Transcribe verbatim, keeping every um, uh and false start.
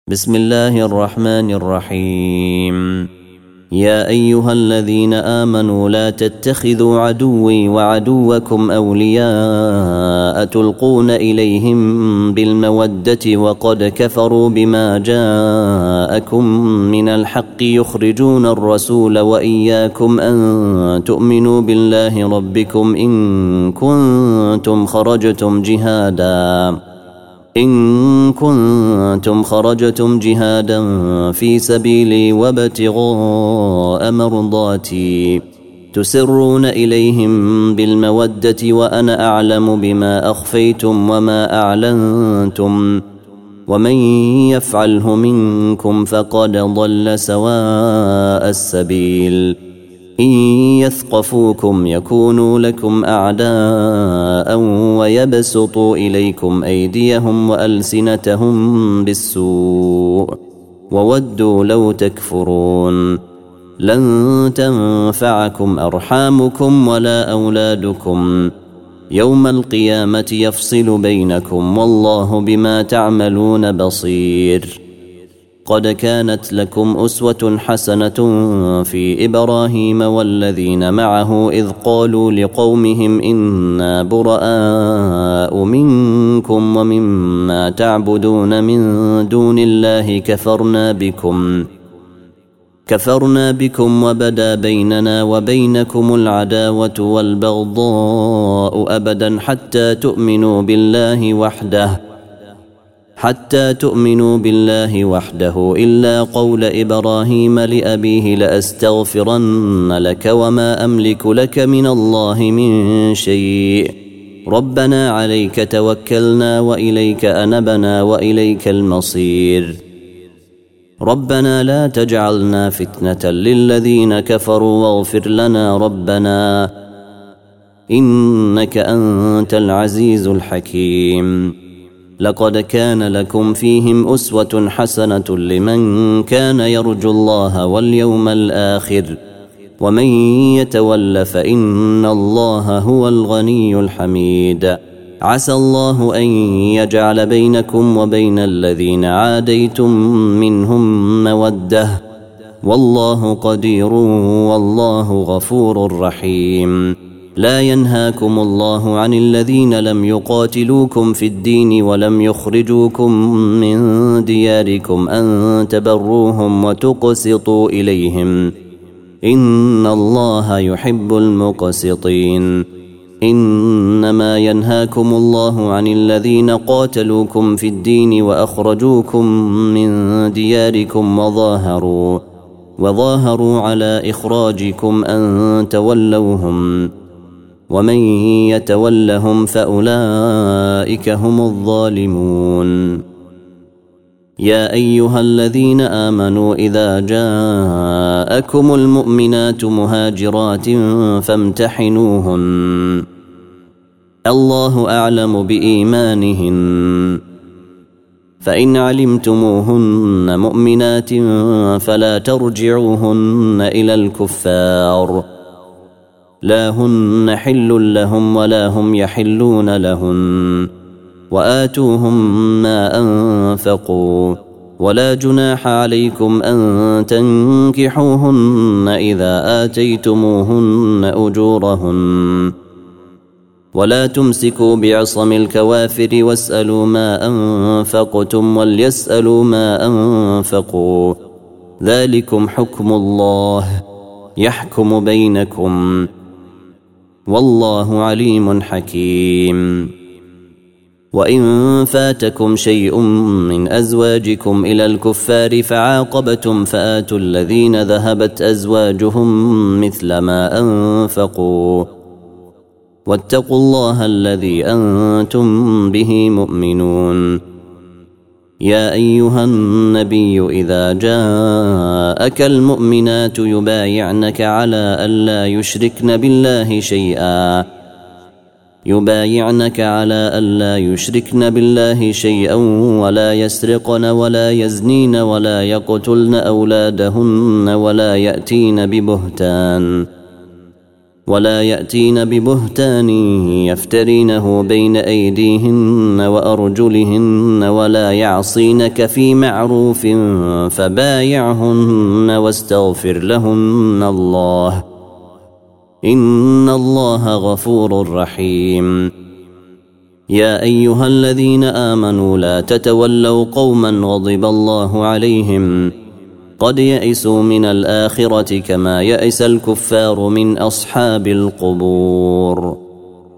بسم الله الرحمن الرحيم. يا أيها الذين آمنوا لا تتخذوا عدوي وعدوكم أولياء تلقون إليهم بالمودة وقد كفروا بما جاءكم من الحق يخرجون الرسول وإياكم أن تؤمنوا بالله ربكم إن كنتم خرجتم جهادا إن كنتم خرجتم جهادا في سبيلي وابتغاء مرضاتي تسرون إليهم بالمودة وأنا أعلم بما أخفيتم وما أعلنتم ومن يفعله منكم فقد ضل سواء السبيل إن يثقفوكم يكونوا لكم أعداء ويبسطوا إليكم أيديهم وألسنتهم بالسوء وودوا لو تكفرون لن تنفعكم أرحامكم ولا أولادكم يوم القيامة يفصل بينكم والله بما تعملون بصير. قد كانت لكم أسوة حسنة في إبراهيم والذين معه إذ قالوا لقومهم إنا براء منكم ومما تعبدون من دون الله كفرنا بكم كفرنا بكم وبدا بيننا وبينكم العداوة والبغضاء أبدا حتى تؤمنوا بالله وحده حتى تؤمنوا بالله وحده إلا قول إبراهيم لأبيه لأستغفرن لك وما أملك لك من الله من شيء ربنا عليك توكلنا وإليك أنبنا وإليك المصير ربنا لا تجعلنا فتنة للذين كفروا واغفر لنا ربنا إنك أنت العزيز الحكيم. لقد كان لكم فيهم أسوة حسنة لمن كان يرجو الله واليوم الآخر ومن يتول فإن الله هو الغني الحميد. عسى الله أن يجعل بينكم وبين الذين عاديتم منهم مودة والله قدير والله غفور رحيم. لا ينهاكم الله عن الذين لم يقاتلوكم في الدين ولم يخرجوكم من دياركم أن تبروهم وتقسطوا إليهم إن الله يحب المقسطين. إنما ينهاكم الله عن الذين قاتلوكم في الدين وأخرجوكم من دياركم وظاهروا وظاهروا على إخراجكم أن تولوهم ومن يتولهم فأولئك هم الظالمون. يا أيها الذين آمنوا إذا جاءكم المؤمنات مهاجرات فامتحنوهن الله أعلم بإيمانهن فإن علمتموهن مؤمنات فلا ترجعوهن إلى الكفار لا هن حل لهم ولا هم يحلون لهن وآتوهم ما أنفقوا ولا جناح عليكم أن تنكحوهن إذا آتيتموهن أجورهن ولا تمسكوا بعصم الكوافر واسألوا ما أنفقتم وليسألوا ما أنفقوا ذلكم حكم الله يحكم بينكم والله عليم حكيم. وإن فاتكم شيء من أزواجكم إلى الكفار فعاقبتم فآتوا الذين ذهبت أزواجهم مثل ما أنفقوا واتقوا الله الذي أنتم به مؤمنون. يا أيها النبي إذا جاءك المؤمنات يبايعنك على ألا يشركن بالله شيئا يبايعنك على ألا يشركن بالله شيئا ولا يسرقن ولا يزنين ولا يقتلن أولادهن ولا يأتين ببهتان ولا يأتين ببهتان يفترينه بين أيديهن وأرجلهن ولا يعصينك في معروف فبايعهن واستغفر لهن الله إن الله غفور رحيم. يا أيها الذين آمنوا لا تتولوا قوما غضب الله عليهم قد يئسوا من الآخرة كما يئس الكفار من أصحاب القبور.